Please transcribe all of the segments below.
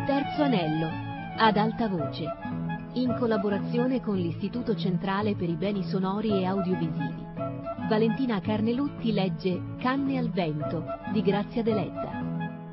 terzo anello, ad alta voce, in collaborazione con l'Istituto Centrale per i Beni Sonori e Audiovisivi. Valentina Carnelutti legge Canne al vento di Grazia Deledda.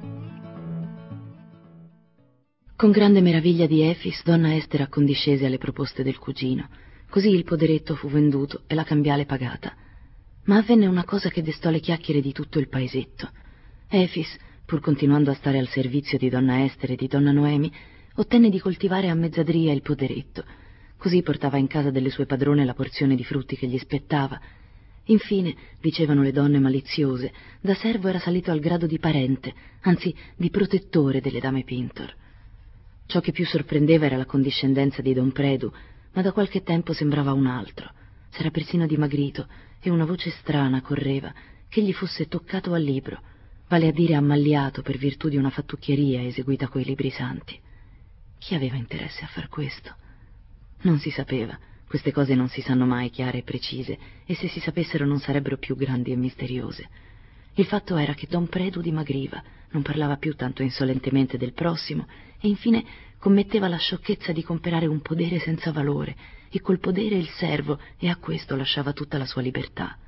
Con grande meraviglia di Efix, donna Ester accondiscese alle proposte del cugino. Così il poderetto fu venduto e la cambiale pagata. Ma avvenne una cosa che destò le chiacchiere di tutto il paesetto. Efix, pur continuando a stare al servizio di donna Ester e di donna Noemi, ottenne di coltivare a mezzadria il poderetto. Così portava in casa delle sue padrone la porzione di frutti che gli spettava. Infine, dicevano le donne maliziose, da servo era salito al grado di parente, anzi di protettore delle dame Pintor. Ciò che più sorprendeva era la condiscendenza di don Predu, ma da qualche tempo sembrava un altro. S'era persino dimagrito e una voce strana correva che gli fosse toccato al libro, vale a dire ammalliato per virtù di una fattucchieria eseguita coi libri santi. Chi aveva interesse a far questo? Non si sapeva, queste cose non si sanno mai chiare e precise, e se si sapessero non sarebbero più grandi e misteriose. Il fatto era che don Predu dimagriva, non parlava più tanto insolentemente del prossimo e infine commetteva la sciocchezza di comperare un podere senza valore e col podere il servo, e a questo lasciava tutta la sua libertà.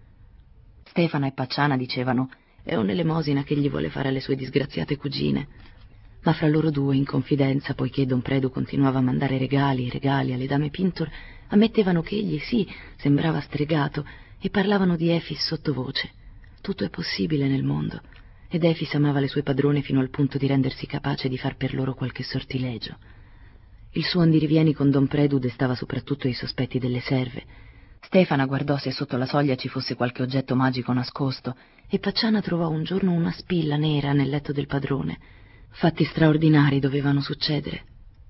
Stefana e Pacciana dicevano: è un'elemosina che gli vuole fare alle sue disgraziate cugine. Ma fra loro due, in confidenza, poiché don Predu continuava a mandare regali alle dame Pintor, ammettevano che egli sì, sembrava stregato, e parlavano di Efix sottovoce. Tutto è possibile nel mondo, ed Efix amava le sue padrone fino al punto di rendersi capace di far per loro qualche sortilegio. Il suo andirivieni con don Predu destava soprattutto i sospetti delle serve. Stefana guardò se sotto la soglia ci fosse qualche oggetto magico nascosto, e Pacciana trovò un giorno una spilla nera nel letto del padrone. Fatti straordinari dovevano succedere.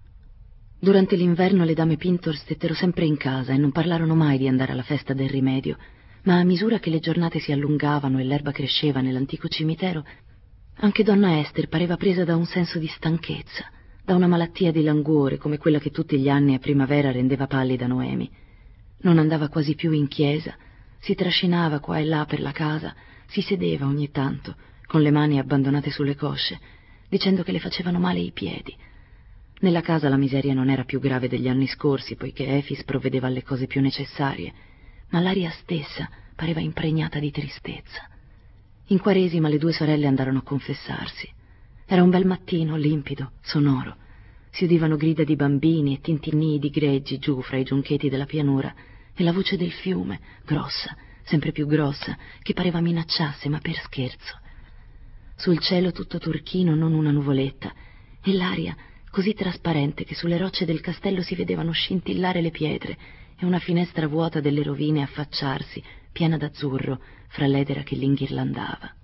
Durante l'inverno le dame Pintor stettero sempre in casa e non parlarono mai di andare alla festa del rimedio, ma a misura che le giornate si allungavano e l'erba cresceva nell'antico cimitero, anche donna Ester pareva presa da un senso di stanchezza, da una malattia di languore come quella che tutti gli anni a primavera rendeva pallida Noemi. Non andava quasi più in chiesa, si trascinava qua e là per la casa, si sedeva ogni tanto, con le mani abbandonate sulle cosce, dicendo che le facevano male i piedi. Nella casa la miseria non era più grave degli anni scorsi, poiché Efix provvedeva alle cose più necessarie, ma l'aria stessa pareva impregnata di tristezza. In Quaresima le due sorelle andarono a confessarsi. Era un bel mattino, limpido, sonoro. Si udivano grida di bambini e tintinnii di greggi giù fra i giuncheti della pianura, e la voce del fiume, grossa, sempre più grossa, che pareva minacciasse, ma per scherzo. Sul cielo tutto turchino, non una nuvoletta, e l'aria così trasparente che sulle rocce del castello si vedevano scintillare le pietre e una finestra vuota delle rovine affacciarsi, piena d'azzurro, fra l'edera che l'inghirlandava.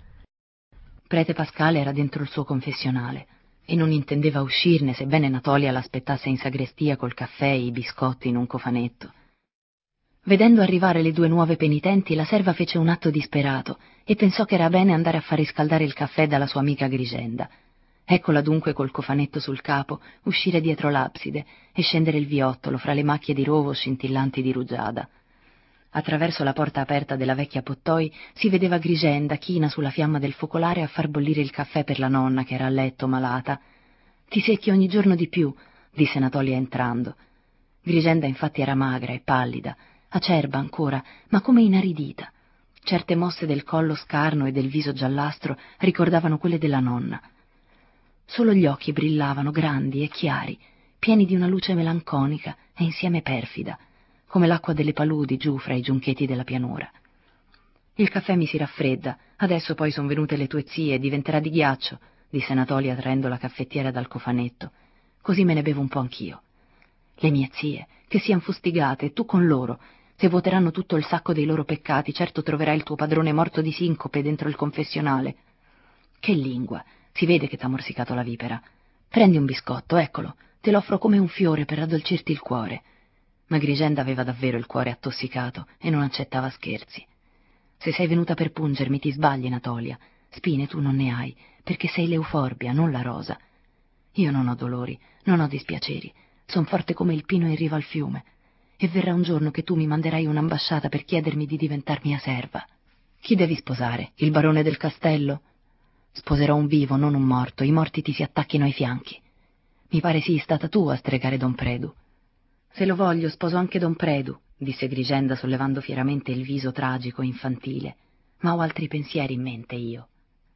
Prete Pascale era dentro il suo confessionale e non intendeva uscirne, sebbene Anatolia l'aspettasse in sagrestia col caffè e i biscotti in un cofanetto. Vedendo arrivare le due nuove penitenti, la serva fece un atto disperato e pensò che era bene andare a far riscaldare il caffè dalla sua amica Grigenda. Eccola dunque col cofanetto sul capo uscire dietro l'abside e scendere il viottolo fra le macchie di rovo scintillanti di rugiada. Attraverso la porta aperta della vecchia pottoi si vedeva Grigenda china sulla fiamma del focolare a far bollire il caffè per la nonna che era a letto malata. «Ti secchi ogni giorno di più», disse Anatolia entrando. Grigenda infatti era magra e pallida, acerba ancora, ma come inaridita. Certe mosse del collo scarno e del viso giallastro ricordavano quelle della nonna. Solo gli occhi brillavano grandi e chiari, pieni di una luce melanconica e insieme perfida, come l'acqua delle paludi giù fra i giuncheti della pianura. «Il caffè mi si raffredda, adesso poi son venute le tue zie e diventerà di ghiaccio», disse Anatolia traendo la caffettiera dal cofanetto. «Così me ne bevo un po' anch'io». «Le mie zie, che sian fustigate, e tu con loro. Se vuoteranno tutto il sacco dei loro peccati, certo troverai il tuo padrone morto di sincope dentro il confessionale». «Che lingua, si vede che t'ha morsicato la vipera. Prendi un biscotto, eccolo, te l'offro come un fiore per raddolcirti il cuore». Ma Grigenda aveva davvero il cuore attossicato e non accettava scherzi. «Se sei venuta per pungermi ti sbagli, Anatolia. Spine tu non ne hai, perché sei l'euforbia, non la rosa. Io non ho dolori, non ho dispiaceri, son forte come il pino in riva al fiume, e verrà un giorno che tu mi manderai un'ambasciata per chiedermi di diventar mia serva». «Chi devi sposare? Il barone del castello?» «Sposerò un vivo, non un morto, i morti ti si attacchino ai fianchi». Mi pare sii stata tu a stregare don Predu. Se lo voglio, sposo anche don Predu, disse Grigenda sollevando fieramente il viso tragico e infantile. Ma ho altri pensieri in mente io.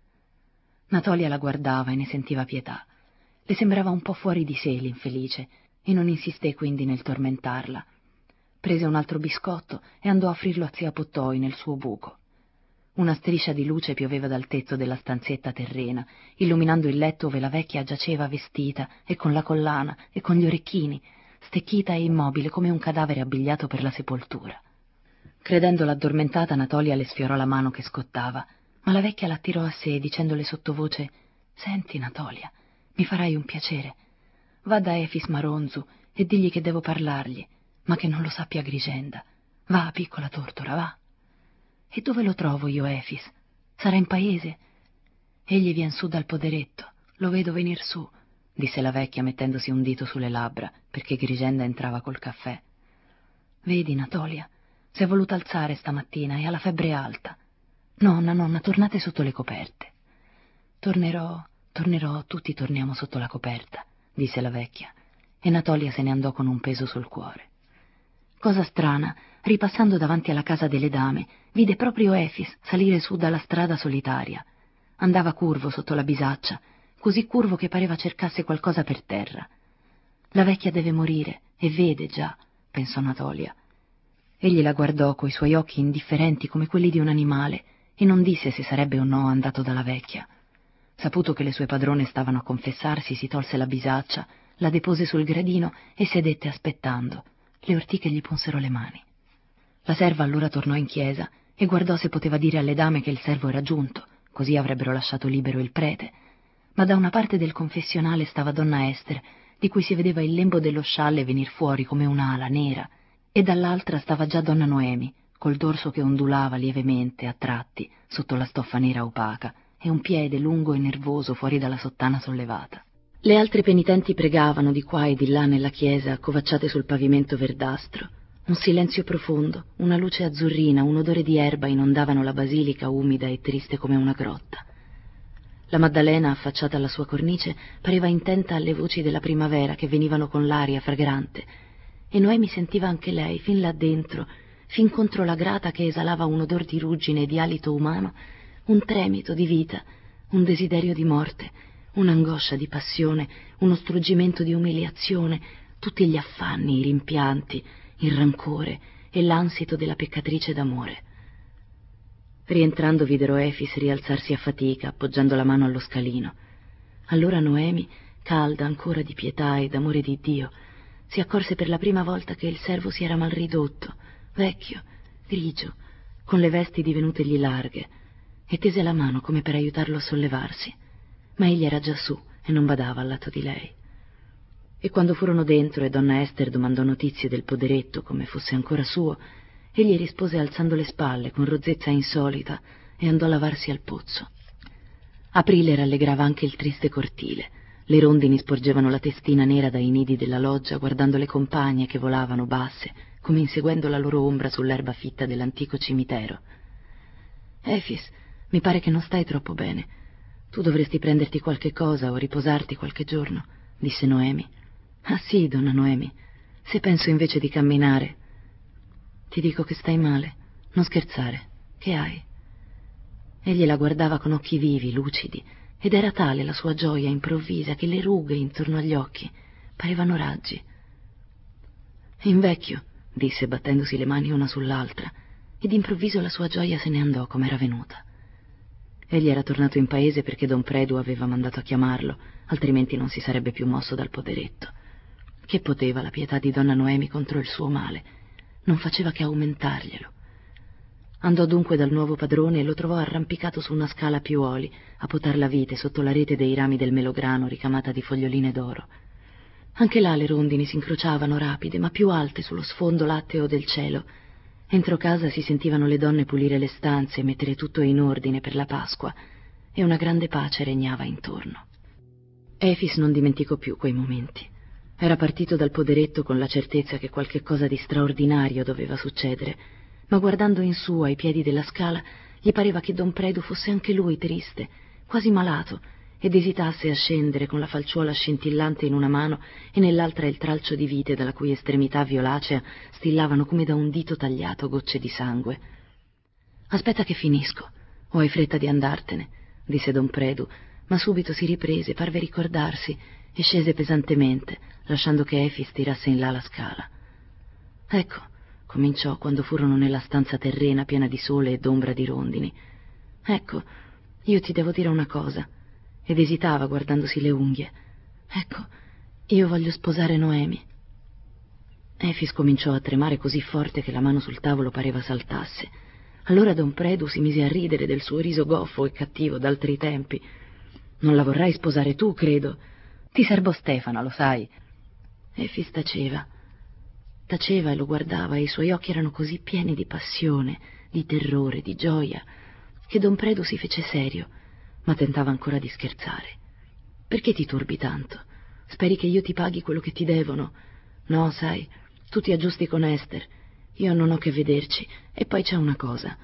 Natolia la guardava e ne sentiva pietà. Le sembrava un po' fuori di sé l'infelice e non insisté quindi nel tormentarla. Prese un altro biscotto e andò a offrirlo a zia Pottoi nel suo buco. Una striscia di luce pioveva dal tetto della stanzetta terrena, illuminando il letto ove la vecchia giaceva vestita e con la collana e con gli orecchini, stecchita e immobile come un cadavere abbigliato per la sepoltura. Credendola addormentata, Natolia le sfiorò la mano che scottava, ma la vecchia l'attirò a sé dicendole sottovoce: «Senti, Natolia, mi farai un piacere. Va da Efis Maronzu e digli che devo parlargli, ma che non lo sappia Grigenda. Va, piccola tortora, va». «E dove lo trovo io, Efis? Sarà in paese?» «Egli vien su dal poderetto, lo vedo venir su», disse la vecchia mettendosi un dito sulle labbra, perché Grigenda entrava col caffè. «Vedi, Natolia, si è voluta alzare stamattina e ha la febbre alta. Nonna, nonna, tornate sotto le coperte». Tornerò, tutti torniamo sotto la coperta», disse la vecchia, e Natolia se ne andò con un peso sul cuore. Cosa strana, ripassando davanti alla casa delle dame, vide proprio Efis salire su dalla strada solitaria. Andava curvo sotto la bisaccia, così curvo che pareva cercasse qualcosa per terra. «La vecchia deve morire, e vede già», pensò Natolia. Egli la guardò coi suoi occhi indifferenti come quelli di un animale e non disse se sarebbe o no andato dalla vecchia. Saputo che le sue padrone stavano a confessarsi, si tolse la bisaccia, la depose sul gradino e sedette aspettando. Le ortiche gli punsero le mani. La serva allora tornò in chiesa e guardò se poteva dire alle dame che il servo era giunto, così avrebbero lasciato libero il prete. Ma da una parte del confessionale stava donna Ester, di cui si vedeva il lembo dello scialle venir fuori come un'ala nera, e dall'altra stava già donna Noemi, col dorso che ondulava lievemente a tratti sotto la stoffa nera opaca e un piede lungo e nervoso fuori dalla sottana sollevata. Le altre penitenti pregavano di qua e di là nella chiesa, accovacciate sul pavimento verdastro. Un silenzio profondo, una luce azzurrina, un odore di erba inondavano la basilica umida e triste come una grotta. La Maddalena, affacciata alla sua cornice, pareva intenta alle voci della primavera che venivano con l'aria fragrante, e Noemi sentiva anche lei, fin là dentro, fin contro la grata che esalava un odor di ruggine e di alito umano, un tremito di vita, un desiderio di morte, un'angoscia di passione, uno struggimento di umiliazione, tutti gli affanni, i rimpianti, il rancore e l'ansito della peccatrice d'amore. Rientrando videro Efis rialzarsi a fatica, appoggiando la mano allo scalino. Allora Noemi, calda ancora di pietà e d'amore di Dio, si accorse per la prima volta che il servo si era mal ridotto, vecchio, grigio, con le vesti divenutegli larghe, e tese la mano come per aiutarlo a sollevarsi. Ma egli era già su e non badava al lato di lei. E quando furono dentro e donna Ester domandò notizie del poderetto come fosse ancora suo, egli rispose alzando le spalle con rozzezza insolita e andò a lavarsi al pozzo. Aprile rallegrava anche il triste cortile. Le rondini sporgevano la testina nera dai nidi della loggia guardando le compagne che volavano basse, come inseguendo la loro ombra sull'erba fitta dell'antico cimitero. «Efis, mi pare che non stai troppo bene. Tu dovresti prenderti qualche cosa o riposarti qualche giorno», disse Noemi. «Ah sì, donna Noemi, se penso invece di camminare...» «Ti dico che stai male. Non scherzare. Che hai?» Egli la guardava con occhi vivi, lucidi, ed era tale la sua gioia improvvisa che le rughe intorno agli occhi parevano raggi. «Invecchio», disse battendosi le mani una sull'altra, e d'improvviso la sua gioia se ne andò come era venuta. Egli era tornato in paese perché don Predu aveva mandato a chiamarlo, altrimenti non si sarebbe più mosso dal poderetto. Che poteva la pietà di donna Noemi contro il suo male? Non faceva che aumentarglielo. Andò dunque dal nuovo padrone e lo trovò arrampicato su una scala a piuoli, a potar la vite sotto la rete dei rami del melograno ricamata di foglioline d'oro. Anche là le rondini si incrociavano rapide, ma più alte sullo sfondo latteo del cielo. Entro casa si sentivano le donne pulire le stanze e mettere tutto in ordine per la Pasqua, e una grande pace regnava intorno. Efis non dimenticò più quei momenti. Era partito dal poderetto con la certezza che qualche cosa di straordinario doveva succedere, ma guardando in su ai piedi della scala gli pareva che don Predu fosse anche lui triste, quasi malato, ed esitasse a scendere con la falciuola scintillante in una mano e nell'altra il tralcio di vite dalla cui estremità violacea stillavano come da un dito tagliato gocce di sangue. «Aspetta che finisco, o hai fretta di andartene?» disse don Predu, ma subito si riprese, parve ricordarsi, e scese pesantemente, lasciando che Efix tirasse in là la scala. «Ecco», cominciò quando furono nella stanza terrena piena di sole e d'ombra di rondini. «Ecco, io ti devo dire una cosa», ed esitava guardandosi le unghie. «Ecco, io voglio sposare Noemi». Efix cominciò a tremare così forte che la mano sul tavolo pareva saltasse. Allora don Predu si mise a ridere del suo riso goffo e cattivo d'altri tempi. «Non la vorrai sposare tu, credo. Ti serbo Stefana, lo sai». Efix taceva e lo guardava, e i suoi occhi erano così pieni di passione, di terrore, di gioia, che don Predu si fece serio, ma tentava ancora di scherzare. «Perché ti turbi tanto? Speri che io ti paghi quello che ti devono? No, sai, tu ti aggiusti con Ester, io non ho che vederci, e poi c'è una cosa».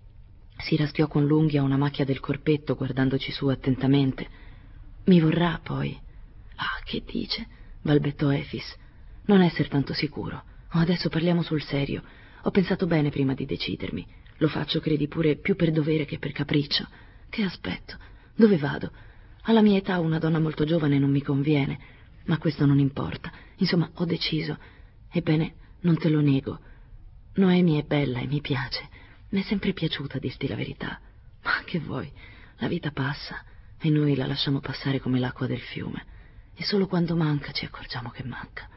Si raschiò con l'unghia una macchia del corpetto guardandoci su attentamente. «Mi vorrà poi?» «Ah, che dice?» balbettò Efix. «Non esser tanto sicuro. Oh, adesso parliamo sul serio. Ho pensato bene prima di decidermi. Lo faccio, credi pure, più per dovere che per capriccio. Che aspetto? Dove vado? Alla mia età una donna molto giovane non mi conviene, ma questo non importa. Insomma, ho deciso. Ebbene, non te lo nego. Noemi è bella e mi piace. Mi è sempre piaciuta, a dirti la verità. Ma che vuoi? La vita passa e noi la lasciamo passare come l'acqua del fiume. E solo quando manca ci accorgiamo che manca.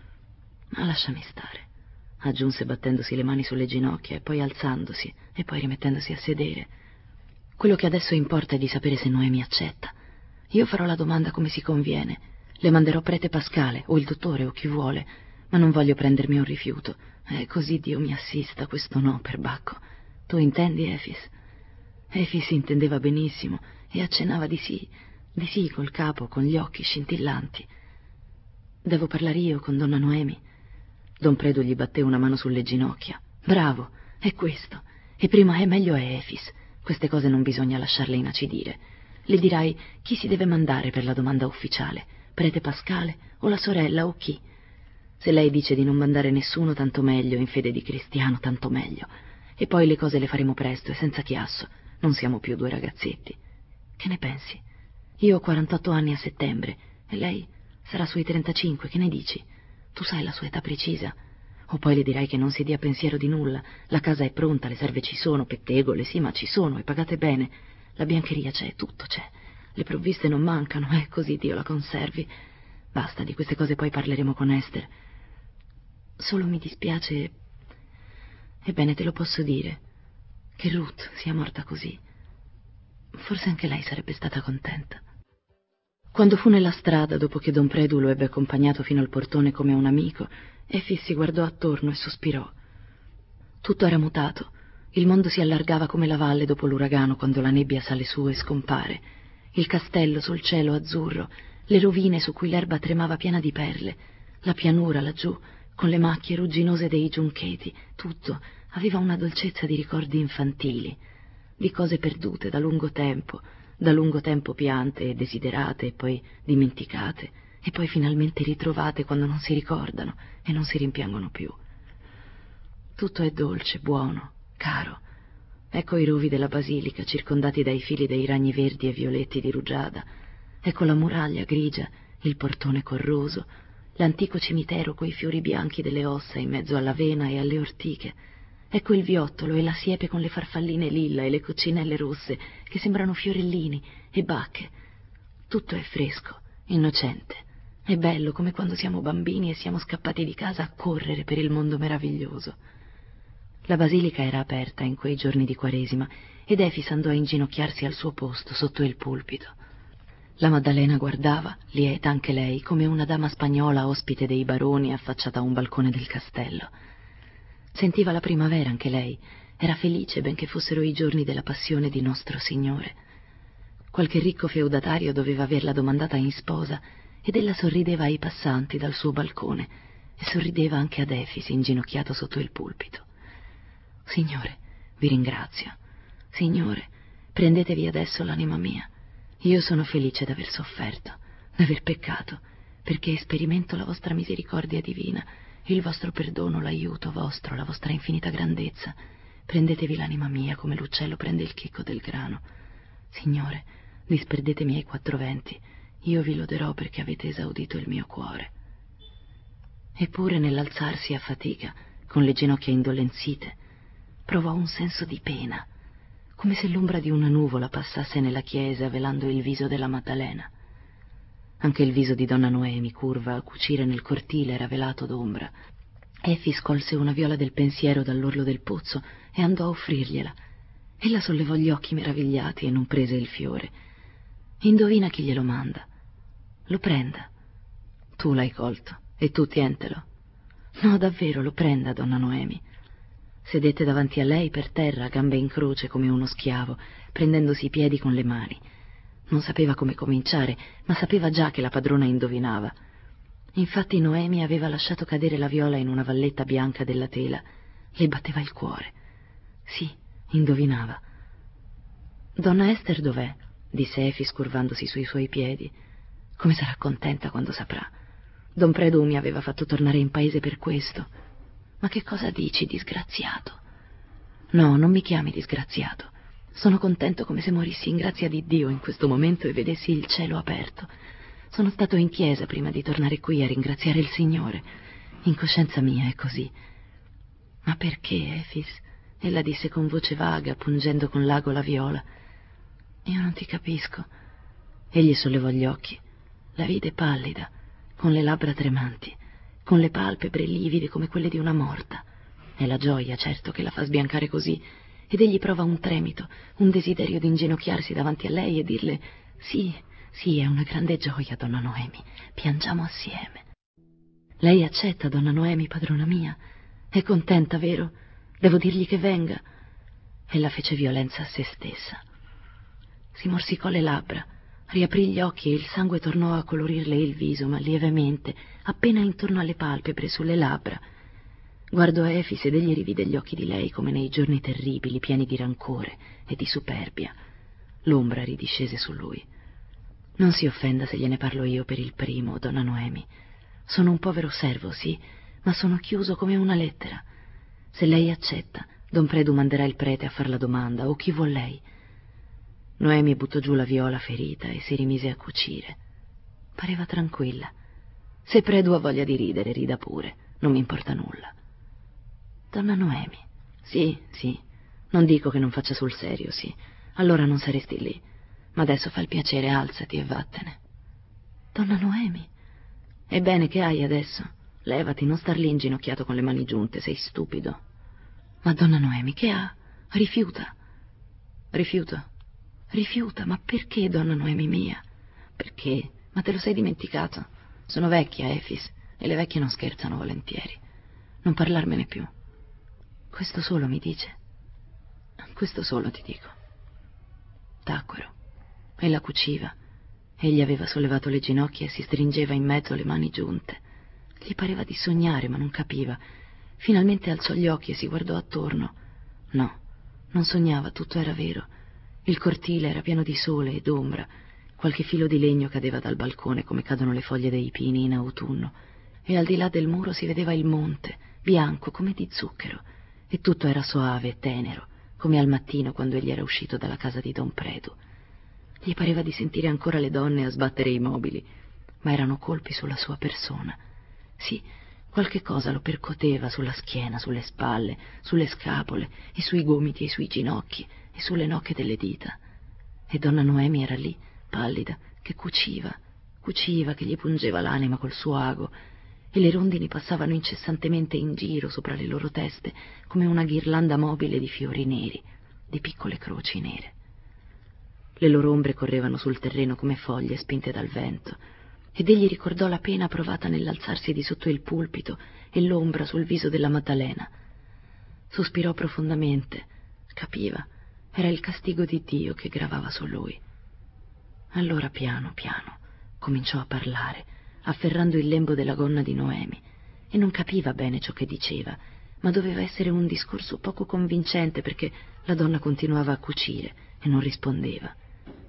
Ma lasciami stare», aggiunse battendosi le mani sulle ginocchia e poi alzandosi e poi rimettendosi a sedere. «Quello che adesso importa è di sapere se Noemi accetta. Io farò la domanda come si conviene. Le manderò prete Pascale o il dottore o chi vuole, ma non voglio prendermi un rifiuto. Così Dio mi assista, questo no, perbacco. Tu intendi, Efix?» Efix intendeva benissimo e accennava di sì col capo, con gli occhi scintillanti. «Devo parlare io con donna Noemi?» Don Predu gli batté una mano sulle ginocchia. «Bravo, è questo. E prima è meglio è Efix. Queste cose non bisogna lasciarle inacidire. Le dirai chi si deve mandare per la domanda ufficiale, prete Pascale o la sorella o chi. Se lei dice di non mandare nessuno, tanto meglio, in fede di cristiano, tanto meglio. E poi le cose le faremo presto e senza chiasso. Non siamo più due ragazzetti. Che ne pensi? Io ho 48 anni a settembre e lei sarà sui 35, che ne dici? Tu sai la sua età precisa. O poi le dirai che non si dia pensiero di nulla. La casa è pronta, le serve ci sono, pettegole, sì, ma ci sono e pagate bene. La biancheria c'è, tutto c'è. Le provviste non mancano, così Dio la conservi. Basta, di queste cose poi parleremo con Ester. Solo mi dispiace, ebbene te lo posso dire, che Ruth sia morta così. Forse anche lei sarebbe stata contenta». Quando fu nella strada, dopo che don Predu lo ebbe accompagnato fino al portone come un amico, Efix si guardò attorno e sospirò. Tutto era mutato. Il mondo si allargava come la valle dopo l'uragano, quando la nebbia sale su e scompare. Il castello sul cielo azzurro, le rovine su cui l'erba tremava piena di perle, la pianura laggiù, con le macchie rugginose dei giuncheti, tutto aveva una dolcezza di ricordi infantili, di cose perdute da lungo tempo piante e desiderate e poi dimenticate e poi finalmente ritrovate quando non si ricordano e non si rimpiangono più. Tutto è dolce, buono, caro. Ecco i rovi della basilica circondati dai fili dei ragni verdi e violetti di rugiada. Ecco la muraglia grigia, il portone corroso, l'antico cimitero coi fiori bianchi delle ossa in mezzo all'avena e alle ortiche. Ecco il viottolo e la siepe con le farfalline lilla e le coccinelle rosse che sembrano fiorellini e bacche. Tutto è fresco, innocente. È bello come quando siamo bambini e siamo scappati di casa a correre per il mondo meraviglioso. La basilica era aperta in quei giorni di Quaresima ed Efix andò a inginocchiarsi al suo posto sotto il pulpito. La Maddalena guardava, lieta anche lei, come una dama spagnola ospite dei baroni affacciata a un balcone del castello. Sentiva la primavera anche lei, era felice benché fossero i giorni della passione di Nostro Signore. Qualche ricco feudatario doveva averla domandata in sposa ed ella sorrideva ai passanti dal suo balcone e sorrideva anche ad Efix inginocchiato sotto il pulpito. «Signore, vi ringrazio. Signore, prendetevi adesso l'anima mia. Io sono felice d'aver sofferto, d'aver peccato, perché sperimento la vostra misericordia divina, il vostro perdono, l'aiuto vostro, la vostra infinita grandezza. Prendetevi l'anima mia come l'uccello prende il chicco del grano. Signore, disperdetemi ai 4 venti, io vi loderò perché avete esaudito il mio cuore. Eppure nell'alzarsi a fatica, con le ginocchia indolenzite, provò un senso di pena, come se l'ombra di una nuvola passasse nella chiesa velando il viso della Maddalena. Anche il viso di donna Noemi, curva a cucire nel cortile, era velato d'ombra. Efix colse una viola del pensiero dall'orlo del pozzo e andò a offrirgliela. Ella sollevò gli occhi meravigliati e non prese il fiore. Indovina chi glielo manda. Lo prenda. Tu l'hai colto e tu tientelo. No, davvero, lo prenda, donna Noemi. Sedette davanti a lei per terra, gambe in croce come uno schiavo, prendendosi i piedi con le mani. Non sapeva come cominciare, ma sapeva già che la padrona indovinava. Infatti Noemi aveva lasciato cadere la viola in una valletta bianca della tela. Le batteva il cuore. Sì, indovinava. Donna Ester dov'è? Disse Efix curvandosi sui suoi piedi. Come sarà contenta quando saprà. Don Predu mi aveva fatto tornare in paese per questo. Ma che cosa dici, disgraziato? No, non mi chiami disgraziato. Sono contento come se morissi in grazia di Dio in questo momento e vedessi il cielo aperto. Sono stato in chiesa prima di tornare qui a ringraziare il Signore. In coscienza mia è così. Ma perché, Efix? Ella disse con voce vaga, pungendo con l'ago la viola. Io non ti capisco. Egli sollevò gli occhi. La vide pallida, con le labbra tremanti, con le palpebre livide come quelle di una morta. È la gioia, certo, che la fa sbiancare così, ed egli prova un tremito, un desiderio di inginocchiarsi davanti a lei e dirle sì, sì, è una grande gioia, donna Noemi, piangiamo assieme. Lei accetta, donna Noemi, padrona mia? È contenta, vero? Devo dirgli che venga? Ella fece violenza a se stessa. Si morsicò le labbra, riaprì gli occhi e il sangue tornò a colorirle il viso, ma lievemente, appena intorno alle palpebre, sulle labbra. Guardò Efix ed egli rivide gli occhi di lei come nei giorni terribili, pieni di rancore e di superbia. L'ombra ridiscese su lui. Non si offenda se gliene parlo io per il primo, donna Noemi. Sono un povero servo, sì, ma sono chiuso come una lettera. Se lei accetta, don Predu manderà il prete a far la domanda, o chi vuol lei. Noemi buttò giù la viola ferita e si rimise a cucire. Pareva tranquilla. Se Predu ha voglia di ridere, rida pure, non mi importa nulla. Donna Noemi. Sì, sì. Non dico che non faccia sul serio, sì. Allora non saresti lì. Ma adesso fa il piacere, alzati e vattene. Donna Noemi. Ebbene, che hai adesso? Levati, non star lì inginocchiato con le mani giunte, sei stupido. Ma donna Noemi, che ha? Rifiuta. Rifiuta? Rifiuta, ma perché, donna Noemi mia? Perché? Ma te lo sei dimenticato? Sono vecchia, Efix, e le vecchie non scherzano volentieri. Non parlarmene più. Questo solo mi dice. Questo solo ti dico. Tacquero. Ella cuciva. Egli aveva sollevato le ginocchia e si stringeva in mezzo le mani giunte. Gli pareva di sognare, ma non capiva. Finalmente alzò gli occhi e si guardò attorno. No, non sognava, tutto era vero. Il cortile era pieno di sole e d'ombra. Qualche filo di legno cadeva dal balcone come cadono le foglie dei pini in autunno. E al di là del muro si vedeva il monte, bianco come di zucchero. E tutto era soave e tenero, come al mattino quando egli era uscito dalla casa di don Predu. Gli pareva di sentire ancora le donne a sbattere i mobili, ma erano colpi sulla sua persona. Sì, qualche cosa lo percoteva sulla schiena, sulle spalle, sulle scapole, e sui gomiti e sui ginocchi, e sulle nocche delle dita. E donna Noemi era lì, pallida, che cuciva, che gli pungeva l'anima col suo ago, e le rondini passavano incessantemente in giro sopra le loro teste come una ghirlanda mobile di fiori neri, di piccole croci nere. Le loro ombre correvano sul terreno come foglie spinte dal vento, ed egli ricordò la pena provata nell'alzarsi di sotto il pulpito e l'ombra sul viso della Maddalena. Sospirò profondamente, capiva, era il castigo di Dio che gravava su lui. Allora piano piano cominciò a parlare, afferrando il lembo della gonna di Noemi, e non capiva bene ciò che diceva, ma doveva essere un discorso poco convincente perché la donna continuava a cucire e non rispondeva.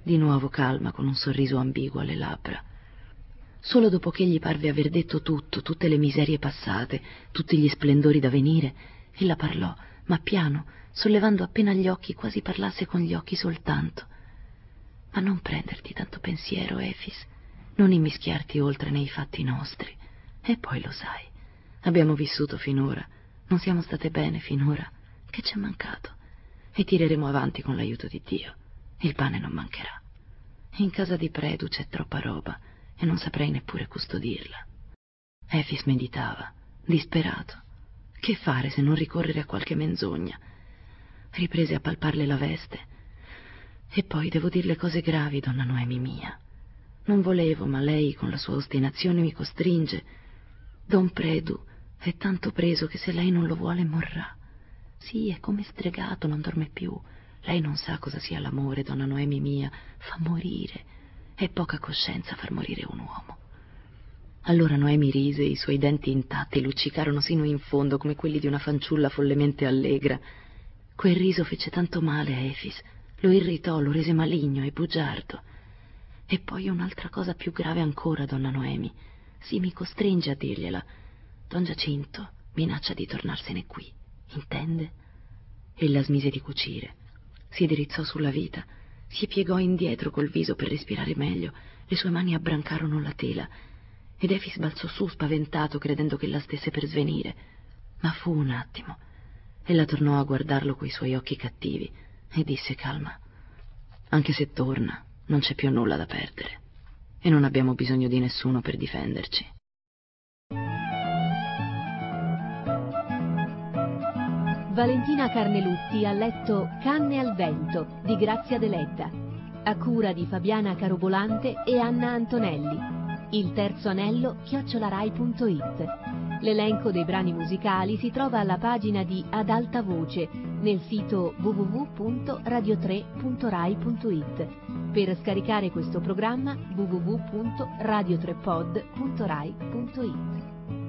di nuovo calma, con un sorriso ambiguo alle labbra. Solo dopo che gli parve aver detto tutto, tutte le miserie passate, tutti gli splendori da venire, ella parlò, ma piano, sollevando appena gli occhi, quasi parlasse con gli occhi soltanto. Ma non prenderti tanto pensiero, Efis, non immischiarti oltre nei fatti nostri. E poi lo sai, abbiamo vissuto finora, non siamo state bene finora, che c'è mancato? E tireremo avanti con l'aiuto di Dio. Il pane non mancherà. In casa di Predu c'è troppa roba e non saprei neppure custodirla. Efis meditava, disperato. Che fare se non ricorrere a qualche menzogna? Riprese a palparle la veste. E poi devo dirle cose gravi, donna Noemi mia. Non volevo, ma lei con la sua ostinazione mi costringe. Don Predu è tanto preso che se lei non lo vuole morrà. Sì, è come stregato, non dorme più. Lei non sa cosa sia l'amore, donna Noemi mia. Fa morire. È poca coscienza far morire un uomo. Allora Noemi rise, i suoi denti intatti luccicarono sino in fondo come quelli di una fanciulla follemente allegra. Quel riso fece tanto male a Efis, lo irritò, lo rese maligno e bugiardo. E poi un'altra cosa più grave ancora, donna Noemi. Sì, mi costringe a dirgliela. Don Giacinto minaccia di tornarsene qui, intende? Ella smise di cucire, si dirizzò sulla vita, si piegò indietro col viso per respirare meglio, le sue mani abbrancarono la tela, ed Efis balzò su spaventato, credendo che la stesse per svenire. Ma fu un attimo. Ella tornò a guardarlo coi suoi occhi cattivi e disse calma: anche se torna, non c'è più nulla da perdere e non abbiamo bisogno di nessuno per difenderci. Valentina Carnelutti ha letto Canne al vento di Grazia Deledda, a cura di Fabiana Carobolante e Anna Antonelli. Il terzo anello @rai.it. L'elenco dei brani musicali si trova alla pagina di Ad alta voce nel sito www.radio3.rai.it. Per scaricare questo programma www.radio3pod.rai.it.